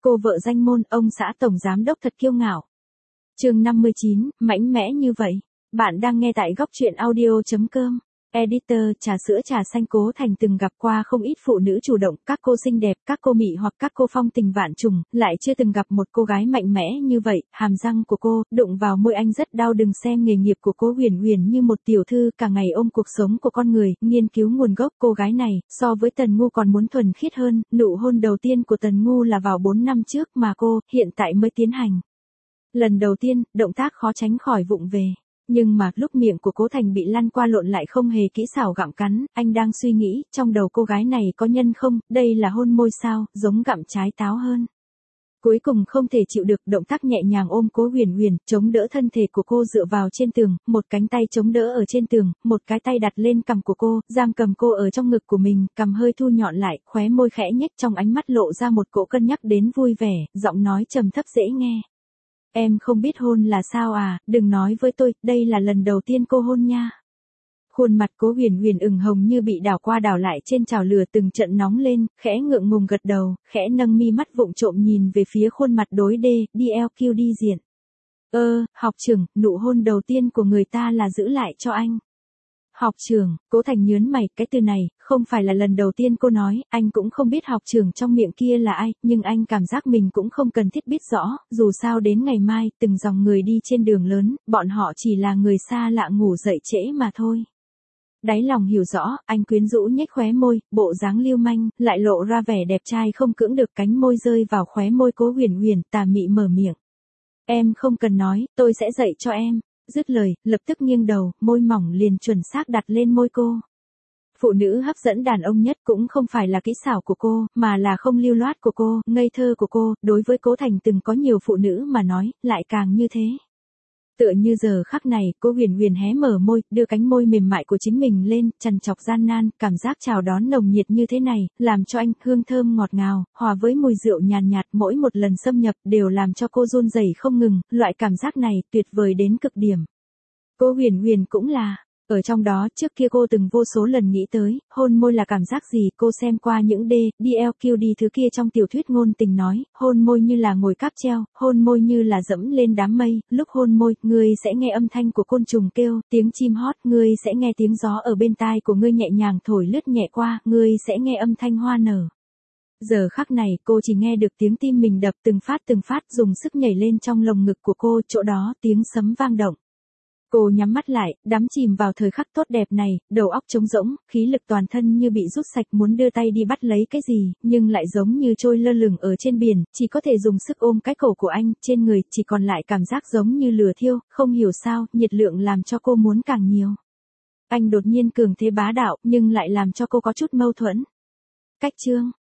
Cô vợ danh môn, ông xã tổng giám đốc thật kiêu ngạo. Chương 59, mạnh mẽ như vậy. Bạn đang nghe tại góc truyện audio.com. Editor, trà sữa trà xanh. Cố Thành từng gặp qua không ít phụ nữ chủ động, các cô xinh đẹp, các cô mị hoặc các cô phong tình vạn trùng, lại chưa từng gặp một cô gái mạnh mẽ như vậy. Hàm răng của cô đụng vào môi anh rất đau. Đừng xem nghề nghiệp của cô Huyền Huyền như một tiểu thư cả ngày ôm cuộc sống của con người, nghiên cứu nguồn gốc. Cô gái này so với Tần Ngu còn muốn thuần khiết hơn. Nụ hôn đầu tiên của Tần Ngu là vào 4 năm trước mà cô hiện tại mới tiến hành. Lần đầu tiên, động tác khó tránh khỏi vụng về. Nhưng mà lúc miệng của Cố Thành bị lăn qua lộn lại không hề kỹ xảo gặm cắn, anh đang suy nghĩ, trong đầu cô gái này có nhân không, đây là hôn môi sao, giống gặm trái táo hơn. Cuối cùng không thể chịu được, động tác nhẹ nhàng ôm Cố Huyền Huyền, chống đỡ thân thể của cô dựa vào trên tường, một cánh tay chống đỡ ở trên tường, một cái tay đặt lên cằm của cô, giam cầm cô ở trong ngực của mình, cằm hơi thu nhọn lại, khóe môi khẽ nhếch, trong ánh mắt lộ ra một cỗ cân nhắc đến vui vẻ, giọng nói trầm thấp dễ nghe. Em không biết hôn là sao à, đừng nói với tôi, đây là lần đầu tiên cô hôn nha. Khuôn mặt Cố Huyền Huyền ửng hồng như bị đảo qua đảo lại trên chảo lửa, từng trận nóng lên, khẽ ngượng ngùng gật đầu, khẽ nâng mi mắt vụng trộm nhìn về phía khuôn mặt đối đê, DLQ đi diện. Học trưởng, nụ hôn đầu tiên của người ta là giữ lại cho anh. Học trưởng, Cố Thành nhớn mày, cái từ này, không phải là lần đầu tiên cô nói, anh cũng không biết học trưởng trong miệng kia là ai, nhưng anh cảm giác mình cũng không cần thiết biết rõ, dù sao đến ngày mai, từng dòng người đi trên đường lớn, bọn họ chỉ là người xa lạ ngủ dậy trễ mà thôi. Đáy lòng hiểu rõ, anh quyến rũ nhếch khóe môi, bộ dáng lưu manh, lại lộ ra vẻ đẹp trai không cưỡng được, cánh môi rơi vào khóe môi Cố Huyền Huyền, tà mị mở miệng. Em không cần nói, tôi sẽ dạy cho em. Dứt lời, lập tức nghiêng đầu, môi mỏng liền chuẩn xác đặt lên môi cô. Phụ nữ hấp dẫn đàn ông nhất cũng không phải là kỹ xảo của cô, mà là không lưu loát của cô, ngây thơ của cô, đối với Cố Thành từng có nhiều phụ nữ mà nói, lại càng như thế. Tựa như giờ khắc này, Cố Huyền Huyền hé mở môi, đưa cánh môi mềm mại của chính mình lên, trằn trọc gian nan, cảm giác chào đón nồng nhiệt như thế này, làm cho anh, hương thơm ngọt ngào, hòa với mùi rượu nhàn nhạt, mỗi một lần xâm nhập, đều làm cho cô run rẩy không ngừng, loại cảm giác này, tuyệt vời đến cực điểm. Cố Huyền Huyền cũng là, ở trong đó, trước kia cô từng vô số lần nghĩ tới, hôn môi là cảm giác gì, cô xem qua những DLQ thứ kia trong tiểu thuyết ngôn tình nói, hôn môi như là ngồi cáp treo, hôn môi như là dẫm lên đám mây, lúc hôn môi, ngươi sẽ nghe âm thanh của côn trùng kêu, tiếng chim hót, ngươi sẽ nghe tiếng gió ở bên tai của ngươi nhẹ nhàng thổi lướt nhẹ qua, ngươi sẽ nghe âm thanh hoa nở. Giờ khắc này, cô chỉ nghe được tiếng tim mình đập từng phát dùng sức nhảy lên trong lồng ngực của cô, chỗ đó tiếng sấm vang động. Cô nhắm mắt lại, đắm chìm vào thời khắc tốt đẹp này, đầu óc trống rỗng, khí lực toàn thân như bị rút sạch, muốn đưa tay đi bắt lấy cái gì, nhưng lại giống như trôi lơ lửng ở trên biển, chỉ có thể dùng sức ôm cái cổ của anh, trên người chỉ còn lại cảm giác giống như lửa thiêu, không hiểu sao, nhiệt lượng làm cho cô muốn càng nhiều. Anh đột nhiên cường thế bá đạo, nhưng lại làm cho cô có chút mâu thuẫn. Cách chương